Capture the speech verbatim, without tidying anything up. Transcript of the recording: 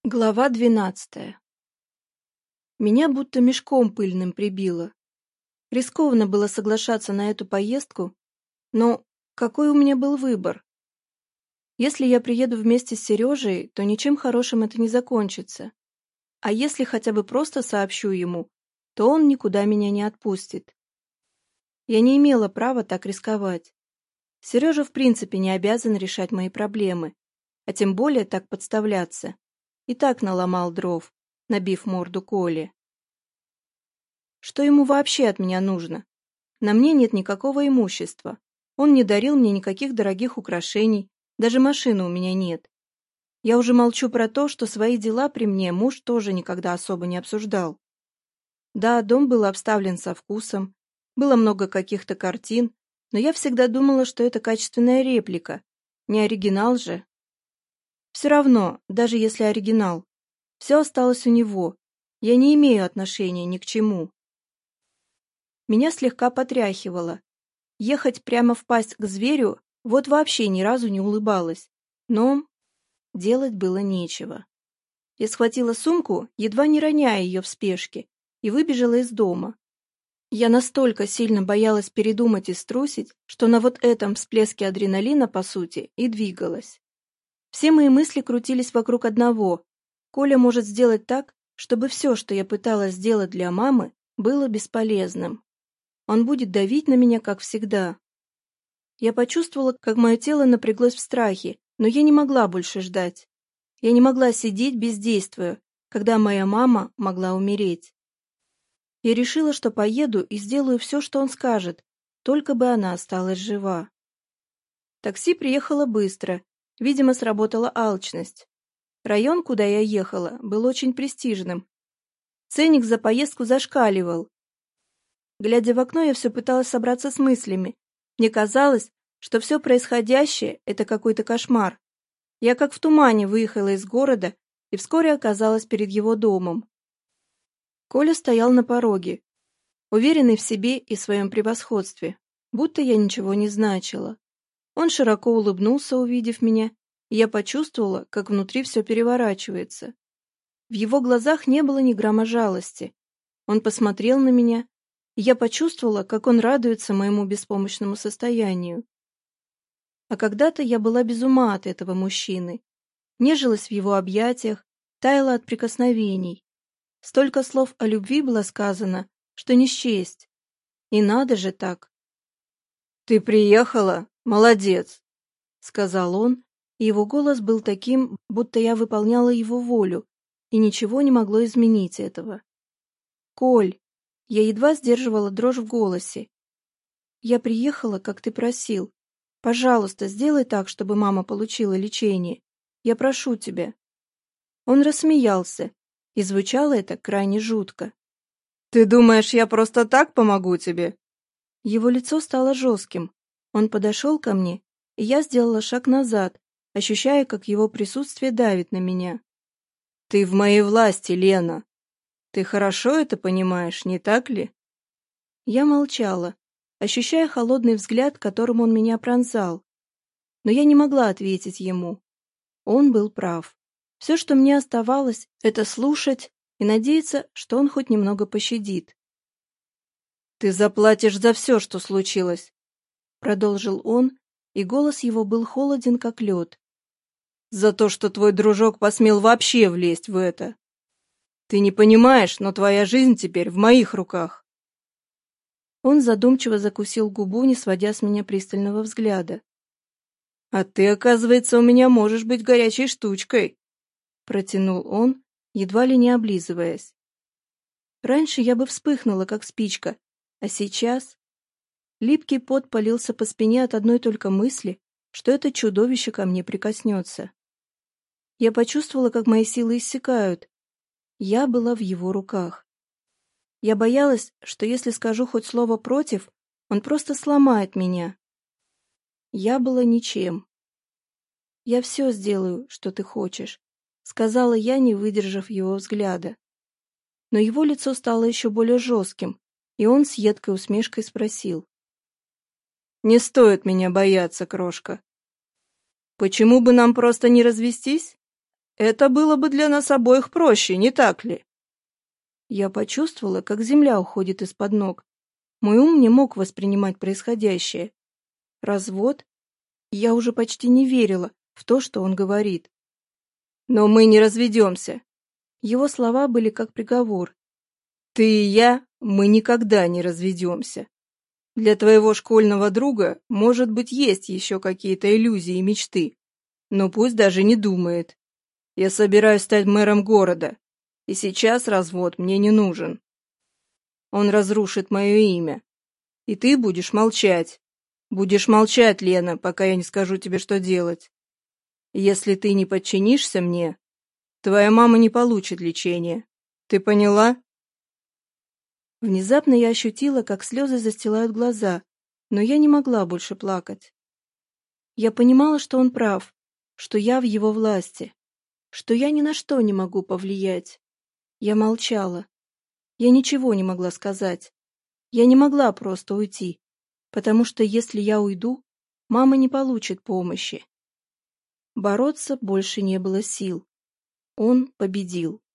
Глава двенадцатая. Меня будто мешком пыльным прибило. Рискованно было соглашаться на эту поездку, но какой у меня был выбор? Если я приеду вместе с Сережей, то ничем хорошим это не закончится. А если хотя бы просто сообщу ему, то он никуда меня не отпустит. Я не имела права так рисковать. Сережа в принципе не обязан решать мои проблемы, а тем более так подставляться. И так наломал дров, набив морду Коле. Что ему вообще от меня нужно? На мне нет никакого имущества. Он не дарил мне никаких дорогих украшений, даже машины у меня нет. Я уже молчу про то, что свои дела при мне муж тоже никогда особо не обсуждал. Да, дом был обставлен со вкусом, было много каких-то картин, но я всегда думала, что это качественная реплика, не оригинал же. Все равно, даже если оригинал, все осталось у него, я не имею отношения ни к чему. Меня слегка потряхивало. Ехать прямо в пасть к зверю вот вообще ни разу не улыбалась, но делать было нечего. Я схватила сумку, едва не роняя ее в спешке, и выбежала из дома. Я настолько сильно боялась передумать и струсить, что на вот этом всплеске адреналина, по сути, и двигалась. Все мои мысли крутились вокруг одного. Коля может сделать так, чтобы все, что я пыталась сделать для мамы, было бесполезным. Он будет давить на меня, как всегда. Я почувствовала, как мое тело напряглось в страхе, но я не могла больше ждать. Я не могла сидеть, бездействуя, когда моя мама могла умереть. Я решила, что поеду и сделаю все, что он скажет, только бы она осталась жива. Такси приехало быстро. Видимо, сработала алчность. Район, куда я ехала, был очень престижным. Ценник за поездку зашкаливал. Глядя в окно, я все пыталась собраться с мыслями. Мне казалось, что все происходящее — это какой-то кошмар. Я как в тумане выехала из города и вскоре оказалась перед его домом. Коля стоял на пороге, уверенный в себе и своем превосходстве, будто я ничего не значила. Он широко улыбнулся, увидев меня, и я почувствовала, как внутри все переворачивается. В его глазах не было ни грамма жалости. Он посмотрел на меня, и я почувствовала, как он радуется моему беспомощному состоянию. А когда-то я была без ума от этого мужчины, нежилась в его объятиях, таяла от прикосновений. Столько слов о любви было сказано, что не счесть. И надо же так. «Ты приехала? Молодец!» — сказал он, и его голос был таким, будто я выполняла его волю, и ничего не могло изменить этого. «Коль!» — я едва сдерживала дрожь в голосе. «Я приехала, как ты просил. Пожалуйста, сделай так, чтобы мама получила лечение. Я прошу тебя». Он рассмеялся, и звучало это крайне жутко. «Ты думаешь, я просто так помогу тебе?» Его лицо стало жестким. Он подошел ко мне, и я сделала шаг назад, ощущая, как его присутствие давит на меня. «Ты в моей власти, Лена. Ты хорошо это понимаешь, не так ли?» Я молчала, ощущая холодный взгляд, которым он меня пронзал. Но я не могла ответить ему. Он был прав. Все, что мне оставалось, это слушать и надеяться, что он хоть немного пощадит. «Ты заплатишь за все, что случилось», — продолжил он, и голос его был холоден, как лед. «За то, что твой дружок посмел вообще влезть в это. Ты не понимаешь, но твоя жизнь теперь в моих руках». Он задумчиво закусил губу, не сводя с меня пристального взгляда. «А ты, оказывается, у меня можешь быть горячей штучкой», — протянул он, едва ли не облизываясь. Раньше я бы вспыхнула, как спичка, а сейчас... Липкий пот полился по спине от одной только мысли, что это чудовище ко мне прикоснется. Я почувствовала, как мои силы иссякают. Я была в его руках. Я боялась, что если скажу хоть слово против, он просто сломает меня. Я была ничем. «Я все сделаю, что ты хочешь», — сказала я, не выдержав его взгляда. Но его лицо стало еще более жестким, и он с едкой усмешкой спросил. «Не стоит меня бояться, крошка. Почему бы нам просто не развестись? Это было бы для нас обоих проще, не так ли? Я почувствовала, как земля уходит из-под ног. Мой ум не мог воспринимать происходящее. Развод? Я уже почти не верила в то, что он говорит. Но мы не разведемся. Его слова были как приговор. Ты и я, мы никогда не разведемся. Для твоего школьного друга, может быть, есть еще какие-то иллюзии и мечты, но пусть даже не думает. Я собираюсь стать мэром города, и сейчас развод мне не нужен. Он разрушит мое имя, и ты будешь молчать. Будешь молчать, Лена, пока я не скажу тебе, что делать. Если ты не подчинишься мне, твоя мама не получит лечения. Ты поняла? Внезапно я ощутила, как слезы застилают глаза, но я не могла больше плакать. Я понимала, что он прав, что я в его власти, что я ни на что не могу повлиять. Я молчала. Я ничего не могла сказать. Я не могла просто уйти, потому что если я уйду, мама не получит помощи. Бороться больше не было сил. Он победил.